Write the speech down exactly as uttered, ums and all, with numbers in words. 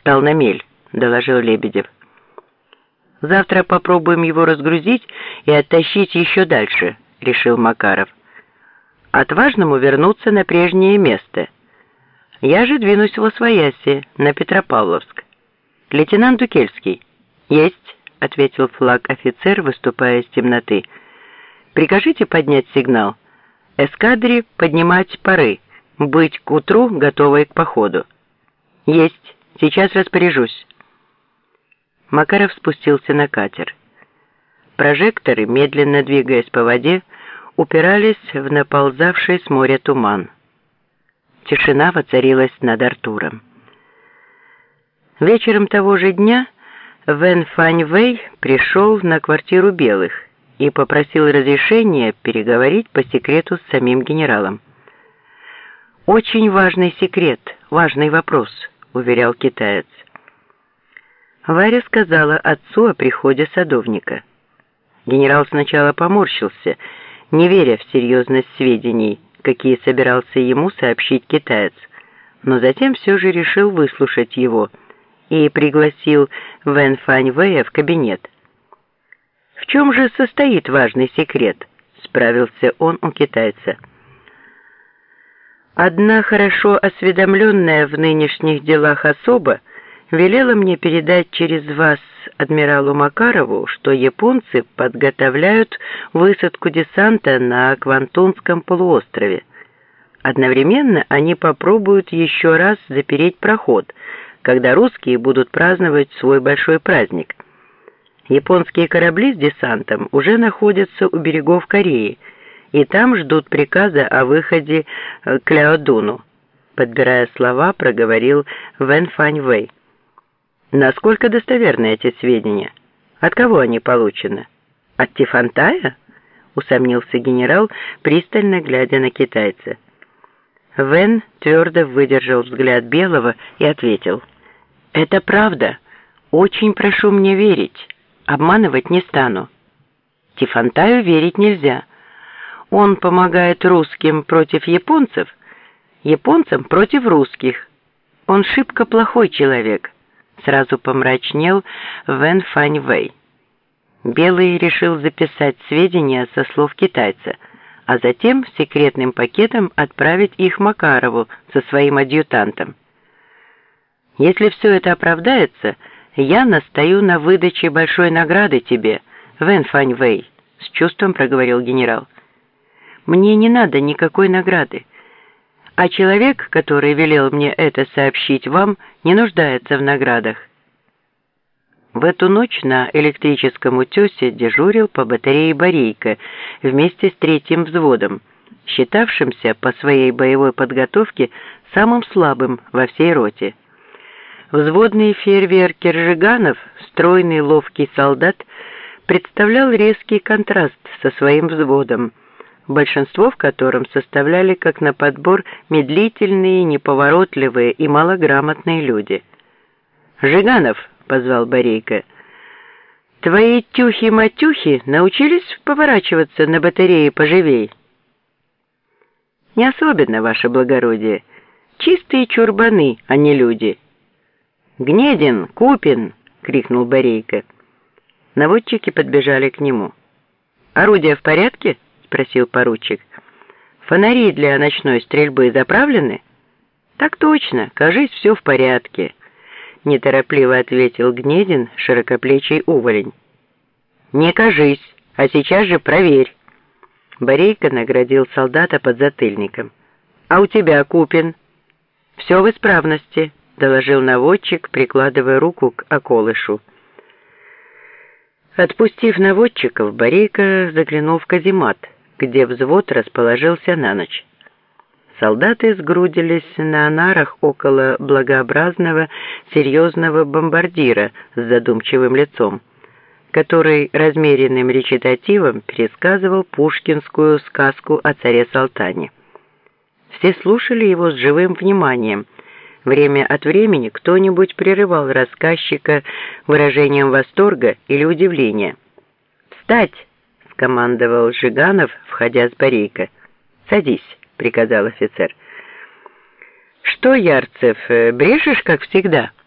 встал на мель», — доложил Лебедев. «Завтра попробуем его разгрузить и оттащить еще дальше», — решил Макаров. «Отважному вернуться на прежнее место. Я же двинусь в Освояси, на Петропавловск. Лейтенант Дукельский». «Есть», — ответил флаг офицер, выступая из темноты. «Прикажите поднять сигнал. Эскадре поднимать пары, быть к утру готовой к походу». «Есть, сейчас распоряжусь». Макаров спустился на катер. Прожекторы, медленно двигаясь по воде, упирались в наползавший с моря туман. Тишина воцарилась над Артуром. Вечером того же дня Вэн Фань Вэй пришел на квартиру Белых и попросил разрешения переговорить по секрету с самим генералом. «Очень важный секрет, важный вопрос», — уверял китаец. Варя сказала отцу о приходе садовника. Генерал сначала поморщился, не веря в серьезность сведений, какие собирался ему сообщить китаец, но затем все же решил выслушать его и пригласил Вэн Фань Вэя в кабинет. «В чем же состоит важный секрет?» — справился он у китайца. «Одна хорошо осведомленная в нынешних делах особа велела мне передать через вас адмиралу Макарову, что японцы подготовляют высадку десанта на Квантунском полуострове. Одновременно они попробуют еще раз запереть проход, когда русские будут праздновать свой большой праздник. Японские корабли с десантом уже находятся у берегов Кореи, и там ждут приказа о выходе к Ляодуну», — подбирая слова, проговорил Вэн Фань Вэй. «Насколько достоверны эти сведения? От кого они получены? От Тифантая?» — усомнился генерал, пристально глядя на китайца. Вэн твердо выдержал взгляд Белого и ответил: «Это правда. Очень прошу мне верить. Обманывать не стану. Тифантаю верить нельзя. Он помогает русским против японцев, японцам против русских. Он шибко плохой человек», — сразу помрачнел Вэн Фань Вэй. Белый решил записать сведения со слов китайца, а затем секретным пакетом отправить их Макарову со своим адъютантом. «Если все это оправдается, я настаю на выдаче большой награды тебе, Вэн Фань Вэй», — с чувством проговорил генерал. «Мне не надо никакой награды, а человек, который велел мне это сообщить вам, не нуждается в наградах». В эту ночь на электрическом утесе дежурил по батарее Борейко вместе с третьим взводом, считавшимся по своей боевой подготовке самым слабым во всей роте. Взводный фейерверкер Жиганов, стройный ловкий солдат, представлял резкий контраст со своим взводом, большинство в котором составляли как на подбор медлительные, неповоротливые и малограмотные люди. «Жиганов», — позвал Борейко, — «твои тюхи-матюхи научились поворачиваться на батарее поживей?» «Не особенно, ваше благородие. Чистые чурбаны, а не люди». «Гнедин! Купин!» — крикнул Борейко. Наводчики подбежали к нему. «Орудия в порядке?» — спросил поручик. «Фонари для ночной стрельбы заправлены?» «Так точно, кажись, все в порядке», — неторопливо ответил Гнедин, широкоплечий уволень. «Не кажись, а сейчас же проверь». Борейко наградил солдата подзатыльником. «А у тебя, Купин?» «Все в исправности», — доложил наводчик, прикладывая руку к околышу. Отпустив наводчиков, Борейко заглянул в каземат, где взвод расположился на ночь. Солдаты сгрудились на нарах около благообразного, серьезного бомбардира с задумчивым лицом, который размеренным речитативом пересказывал пушкинскую сказку о царе Салтане. Все слушали его с живым вниманием. Время от времени кто-нибудь прерывал рассказчика выражением восторга или удивления. «Встать!» — скомандовал Жиганов, входя с Борейко. «Садись», — приказал офицер. «Что, Ярцев, брешешь, как всегда?»